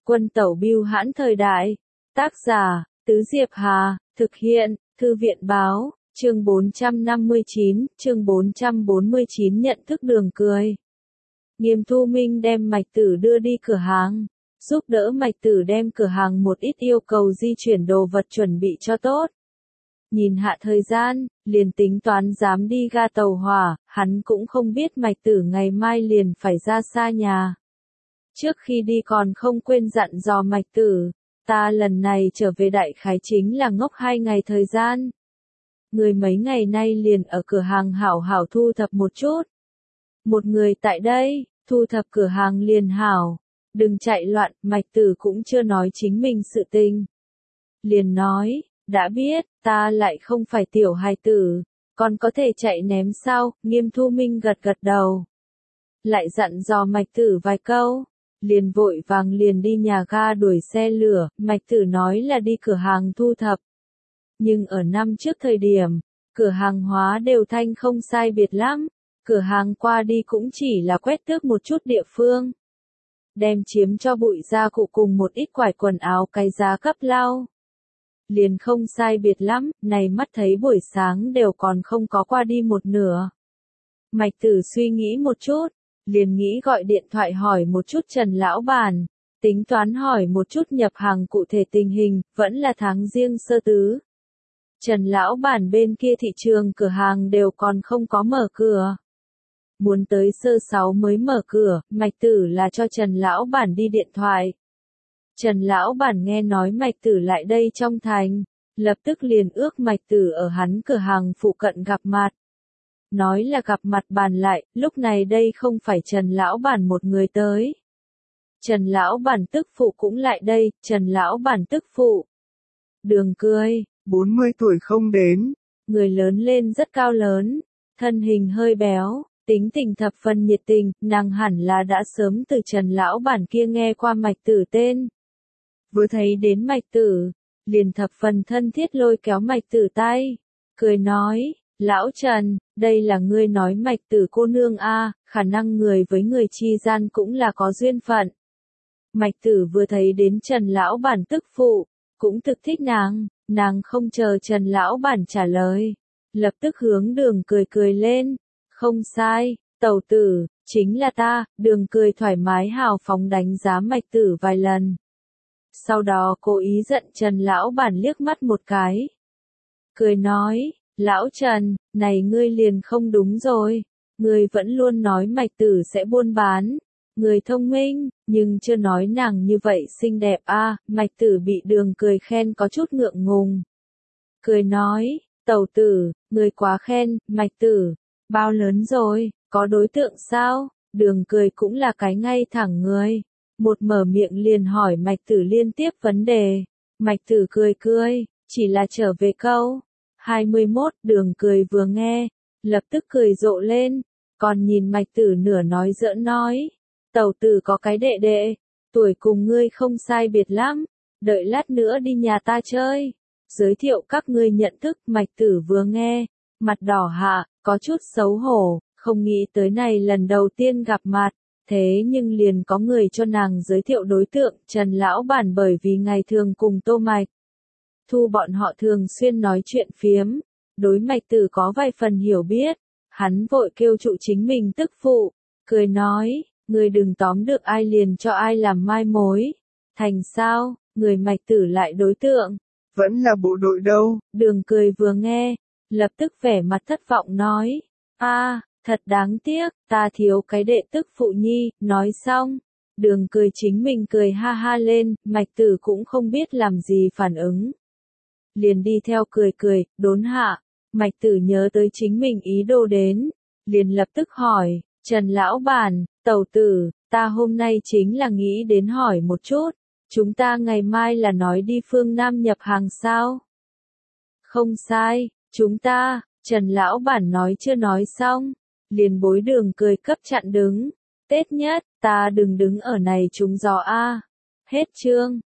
Quân tẩu bưu hãn thời đại. Tác giả, Tứ Diệp Hà, thực hiện, Thư viện báo, chương 459, chương 449 nhận thức Đường Cười. Nghiêm Thu Minh đem Mạch Tử đưa đi cửa hàng, giúp đỡ Mạch Tử đem cửa hàng một ít yêu cầu di chuyển đồ vật chuẩn bị cho tốt. Nhìn hạ thời gian, liền tính toán dám đi ga tàu hỏa, hắn cũng không biết Mạch Tử ngày mai liền phải ra xa nhà. Trước khi đi còn không quên dặn dò Mạch Tử, ta lần này trở về đại khái chính là ngốc 2 ngày thời gian. Người mấy ngày nay liền ở cửa hàng hảo hảo thu thập một chút. Một người tại đây, thu thập cửa hàng liền hảo. Đừng chạy loạn, Mạch Tử cũng chưa nói chính mình sự tình. Liền nói, đã biết, ta lại không phải tiểu hài tử, còn có thể chạy ném sao? Nghiêm Thu Minh gật gật đầu. Lại dặn dò Mạch Tử vài câu, liền vội vàng liền đi nhà ga đuổi xe lửa. Mạch Tử nói là đi cửa hàng thu thập. Nhưng ở năm trước thời điểm, cửa hàng hóa đều thanh không sai biệt lắm, cửa hàng qua đi cũng chỉ là quét tước một chút địa phương. Đem chiếm cho bụi gia cụ cùng một ít quải quần áo cái giá cấp lau. Liền không sai biệt lắm, này mắt thấy buổi sáng đều còn không có qua đi một nửa. Mạch Tử suy nghĩ một chút, liền nghĩ gọi điện thoại hỏi một chút Trần lão bản, tính toán hỏi một chút nhập hàng cụ thể tình hình, vẫn là tháng Giêng sơ tứ. Trần lão bản bên kia thị trường cửa hàng đều còn không có mở cửa. Muốn tới sơ 6 mới mở cửa, Mạch Tử là cho Trần lão bản đi điện thoại. Trần lão bản nghe nói Mạch Tử lại đây trong thành, lập tức liền ước Mạch Tử ở hắn cửa hàng phụ cận gặp mặt. Nói là gặp mặt bàn lại, lúc này đây không phải Trần lão bản một người tới. Trần lão bản tức phụ cũng lại đây, Trần lão bản tức phụ. Đường Cười, 40 tuổi không đến. Người lớn lên rất cao lớn, thân hình hơi béo, tính tình thập phần nhiệt tình, nàng hẳn là đã sớm từ Trần lão bản kia nghe qua Mạch Tử tên. Vừa thấy đến Mạch Tử, liền thập phần thân thiết lôi kéo Mạch Tử tay, cười nói, lão Trần, đây là ngươi nói Mạch Tử cô nương a, khả năng người với người chi gian cũng là có duyên phận. Mạch Tử vừa thấy đến Trần lão bản tức phụ, cũng thực thích nàng không chờ Trần lão bản trả lời, lập tức hướng Đường Cười cười lên, không sai, tẩu tử, chính là ta. Đường Cười thoải mái hào phóng đánh giá Mạch Tử vài lần. Sau đó cố ý giận Trần lão bản liếc mắt một cái. Cười nói, lão Trần, này ngươi liền không đúng rồi, ngươi vẫn luôn nói Mạch Tử sẽ buôn bán. Người thông minh, nhưng chưa nói nàng như vậy xinh đẹp a. Mạch Tử bị Đường Cười khen có chút ngượng ngùng. Cười nói, tẩu tử, người quá khen. Mạch Tử, bao lớn rồi, có đối tượng sao? Đường Cười cũng là cái ngay thẳng người. Một mở miệng liền hỏi Mạch Tử liên tiếp vấn đề. Mạch Tử cười, chỉ là trở về câu 21. Đường Cười vừa nghe, lập tức cười rộ lên, còn nhìn Mạch Tử nửa nói giỡn nói. Tẩu tử có cái đệ đệ, tuổi cùng ngươi không sai biệt lắm, đợi lát nữa đi nhà ta chơi, giới thiệu các ngươi nhận thức. Mạch Tử vừa nghe, mặt đỏ hạ, có chút xấu hổ, không nghĩ tới này lần đầu tiên gặp mặt, thế nhưng liền có người cho nàng giới thiệu đối tượng. Trần lão bản bởi vì ngày thường cùng Tô Mạch Thu bọn họ thường xuyên nói chuyện phiếm, đối Mạch Tử có vài phần hiểu biết, hắn vội kêu trụ chính mình tức phụ, cười nói, người đừng tóm được ai liền cho ai làm mai mối. Thành sao, người Mạch Tử lại đối tượng? Vẫn là bộ đội đâu? Đường Cười vừa nghe, lập tức vẻ mặt thất vọng nói, thật đáng tiếc, ta thiếu cái đệ tức phụ nhi. Nói xong, Đường Cười chính mình cười ha ha lên, Mạch Tử cũng không biết làm gì phản ứng. Liền đi theo cười, đốn hạ, Mạch Tử nhớ tới chính mình ý đồ đến, liền lập tức hỏi, Trần lão bản, tẩu tử, ta hôm nay chính là nghĩ đến hỏi một chút, chúng ta ngày mai là nói đi phương Nam nhập hàng sao? Không sai, chúng ta. Trần lão bản nói chưa nói xong, liền bối Đường Cười cấp chặn đứng. Tết nhất, ta đừng đứng ở này trúng gió a. Hết chương.